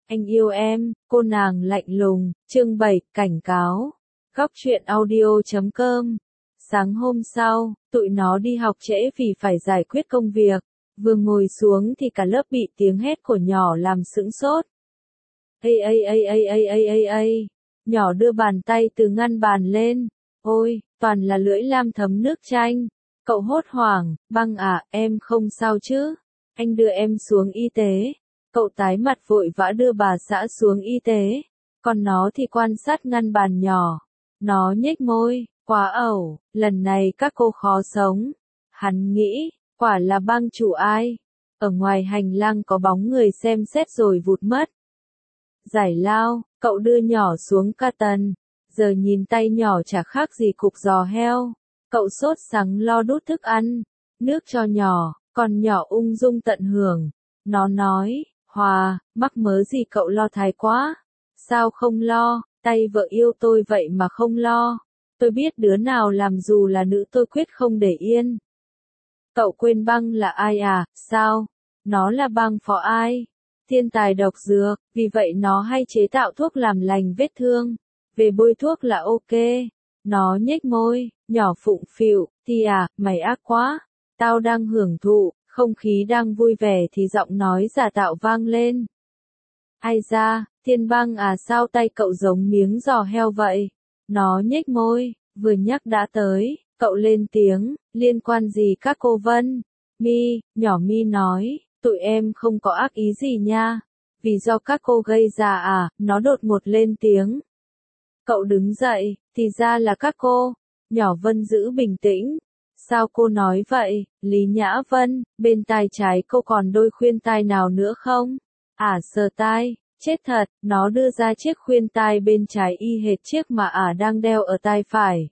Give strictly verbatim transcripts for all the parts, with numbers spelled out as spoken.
Anh yêu em, cô nàng lạnh lùng, chương bảy, cảnh cáo. Góc truyện audio chấm com. Sáng hôm sau, tụi nó đi học trễ vì phải giải quyết công việc. Vừa ngồi xuống thì cả lớp bị tiếng hét của nhỏ làm sững sốt. Ây ây ây ây ây ây ây ây. Nhỏ đưa bàn tay từ ngăn bàn lên. Ôi, toàn là lưỡi lam thấm nước chanh. Cậu hốt hoảng, Băng à, em không sao chứ? Anh đưa em xuống y tế. Cậu tái mặt vội vã đưa bà xã xuống y tế. Còn nó thì quan sát ngăn bàn nhỏ. Nó nhếch môi, quá ẩu, lần này các cô khó sống. Hắn nghĩ, quả là Băng chủ ai. Ở ngoài hành lang có bóng người xem xét rồi vụt mất. Giải lao, cậu đưa nhỏ xuống ca tần. Giờ nhìn tay nhỏ chả khác gì cục giò heo. Cậu sốt sắng lo đút thức ăn, nước cho nhỏ, còn nhỏ ung dung tận hưởng. Nó nói, Hòa, mắc mớ gì cậu lo thái quá. Sao không lo, tay vợ yêu tôi vậy mà không lo. Tôi biết đứa nào làm dù là nữ tôi quyết không để yên. Cậu quên Băng là ai à, sao? Nó là Băng phó ai? Thiên tài độc dược, vì vậy nó hay chế tạo thuốc làm lành vết thương. Về bôi thuốc là ok. Nó nhếch môi, nhỏ phụng phịu, thì à, mày ác quá. Tao đang hưởng thụ, không khí đang vui vẻ thì giọng nói giả tạo vang lên. Ai da, Thiên Băng à, sao tay cậu giống miếng giò heo vậy? Nó nhếch môi, vừa nhắc đã tới, cậu lên tiếng, liên quan gì các cô Vân? Mi, nhỏ Mi nói, tụi em không có ác ý gì nha. Vì do các cô gây ra à, nó đột ngột lên tiếng. Cậu đứng dậy, thì ra là các cô. Nhỏ Vân giữ bình tĩnh. Sao cô nói vậy, Lý Nhã Vân, bên tai trái cô còn đôi khuyên tai nào nữa không? Ả sờ tai, chết thật, nó đưa ra chiếc khuyên tai bên trái y hệt chiếc mà Ả đang đeo ở tai phải.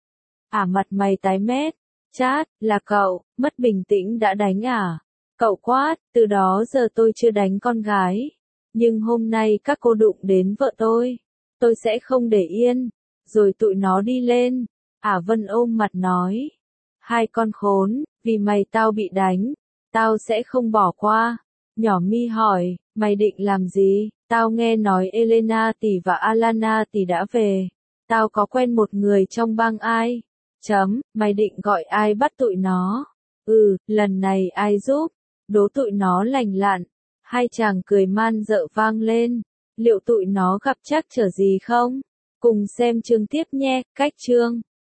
Ả mặt mày tái mét, chát, là cậu, mất bình tĩnh đã đánh Ả. Cậu quát, từ đó giờ tôi chưa đánh con gái. Nhưng hôm nay các cô đụng đến vợ tôi. Tôi sẽ không để yên. Rồi tụi nó đi lên. Ả Vân ôm mặt nói. Hai con khốn, vì mày tao bị đánh. Tao sẽ không bỏ qua. Nhỏ Mi hỏi, mày định làm gì? Tao nghe nói Elena tỷ và Alana tỷ đã về. Tao có quen một người trong bang ai? Chấm, mày định gọi ai bắt tụi nó? Ừ, lần này ai giúp? Đố tụi nó lành lặn. Hai chàng cười man dợ vang lên. Liệu tụi nó gặp trắc trở gì không? Cùng xem chương tiếp nhé, cách chương.